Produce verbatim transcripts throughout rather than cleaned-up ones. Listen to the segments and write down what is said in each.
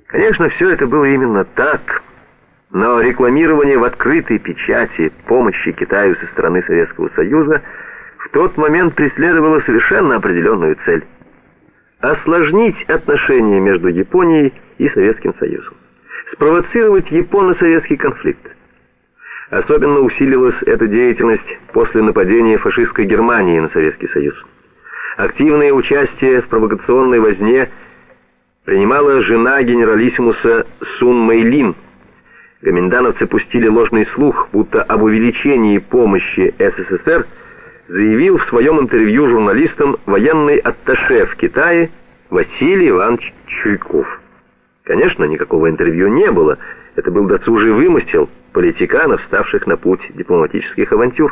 Конечно, все это было именно так, но рекламирование в открытой печати помощи Китаю со стороны Советского Союза в тот момент преследовало совершенно определенную цель – осложнить отношения между Японией и Советским Союзом, спровоцировать японо-советский конфликт. Особенно усилилась эта деятельность после нападения фашистской Германии на Советский Союз. Активное участие в провокационной возне принимала жена генералиссимуса Сун Мэйлин. Гоминдановцы пустили ложный слух, будто об увеличении помощи СССР заявил в своем интервью журналистам военный атташе в Китае Василий Иванович Чуйков. Конечно, никакого интервью не было. Это был досужий вымысел политиканов, ставших на путь дипломатических авантюр.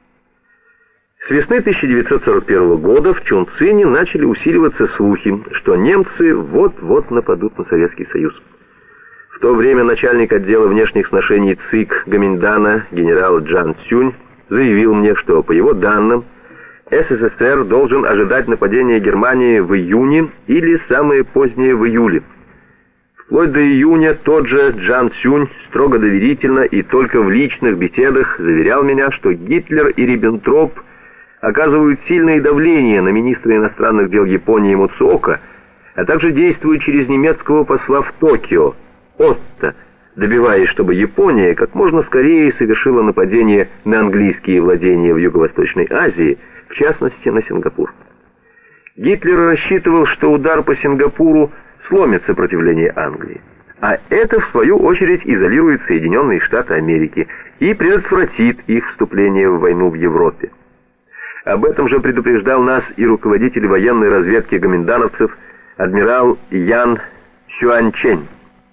С весны тысяча девятьсот сорок первого года в Чунцине начали усиливаться слухи, что немцы вот-вот нападут на Советский Союз. В то время начальник отдела внешних сношений ЦИК Гоминдана генерал Джан Цюнь заявил мне, что, по его данным, СССР должен ожидать нападения Германии в июне или самое позднее в июле. Вплоть до июня тот же Джан Цюнь строго доверительно и только в личных беседах заверял меня, что Гитлер и Риббентроп оказывают сильное давление на министра иностранных дел Японии Муцуока, а также действуют через немецкого посла в Токио, Отто, добиваясь, чтобы Япония как можно скорее совершила нападение на английские владения в Юго-Восточной Азии, в частности на Сингапур. Гитлер рассчитывал, что удар по Сингапуру сломит сопротивление Англии, а это, в свою очередь, изолирует Соединенные Штаты Америки и предотвратит их вступление в войну в Европе. Об этом же предупреждал нас и руководитель военной разведки гоминдановцев адмирал Ян Сюаньчэнь.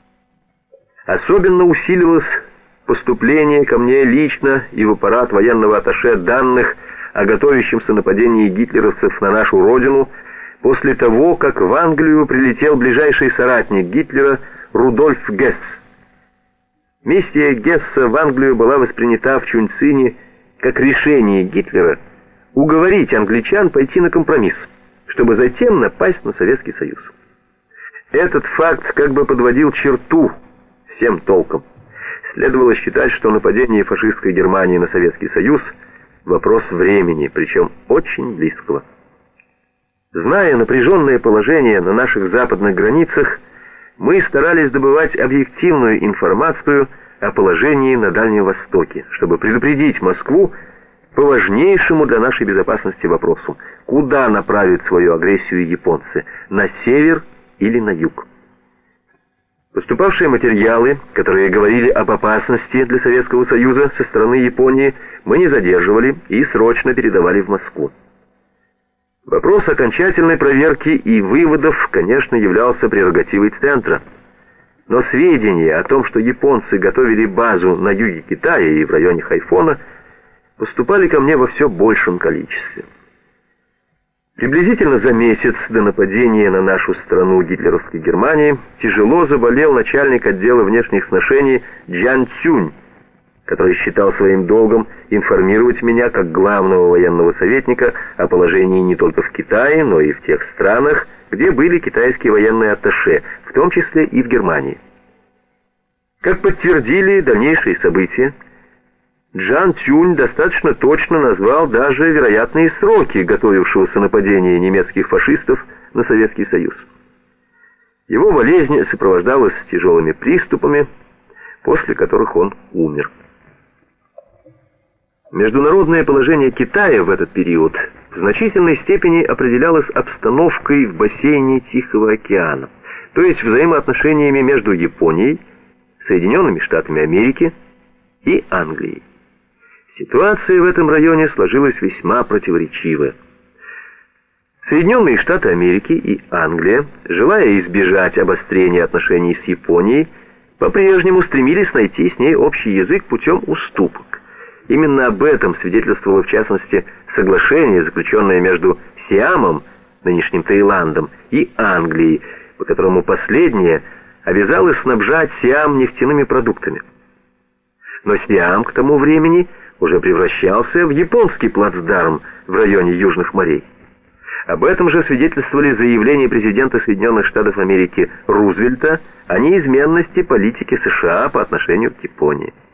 Особенно усилилось поступление ко мне лично и в аппарат военного атташе данных о готовящемся нападении гитлеровцев на нашу родину после того, как в Англию прилетел ближайший соратник Гитлера Рудольф Гесс. Миссия Гесса в Англию была воспринята в Чунцине как решение Гитлера уговорить англичан пойти на компромисс, чтобы затем напасть на Советский Союз. Этот факт как бы подводил черту всем толком. Следовало считать, что нападение фашистской Германии на Советский Союз – вопрос времени, причем очень близкого. Зная напряженное положение на наших западных границах, мы старались добывать объективную информацию о положении на Дальнем Востоке, чтобы предупредить Москву по важнейшему для нашей безопасности вопросу: куда направят свою агрессию японцы – на север или на юг. Поступавшие материалы, которые говорили об опасности для Советского Союза со стороны Японии, мы не задерживали и срочно передавали в Москву. Вопрос окончательной проверки и выводов, конечно, являлся прерогативой Центра. Но сведения о том, что японцы готовили базу на юге Китая и в районе Хайфона, поступали ко мне во все большем количестве. Приблизительно за месяц до нападения на нашу страну гитлеровской Германии тяжело заболел начальник отдела внешних сношений Джан Цюнь, который считал своим долгом информировать меня как главного военного советника о положении не только в Китае, но и в тех странах, где были китайские военные атташе, в том числе и в Германии. Как подтвердили дальнейшие события, Джан Цюнь достаточно точно назвал даже вероятные сроки готовившегося нападения немецких фашистов на Советский Союз. Его болезнь сопровождалась тяжелыми приступами, после которых он умер. Международное положение Китая в этот период в значительной степени определялось обстановкой в бассейне Тихого океана, то есть взаимоотношениями между Японией, Соединенными Штатами Америки и Англией. Ситуация в этом районе сложилась весьма противоречивая. Соединенные Штаты Америки и Англия, желая избежать обострения отношений с Японией, по-прежнему стремились найти с ней общий язык путем уступок. Именно об этом свидетельствовало в частности соглашение, заключенное между Сиамом, нынешним Таиландом, и Англией, по которому последняя обязалась снабжать Сиам нефтяными продуктами. Но Сиам к тому времени уже превращался в японский плацдарм в районе Южных морей. Об этом же свидетельствовали заявления президента Соединенных Штатов Америки Рузвельта о неизменности политики США по отношению к Японии.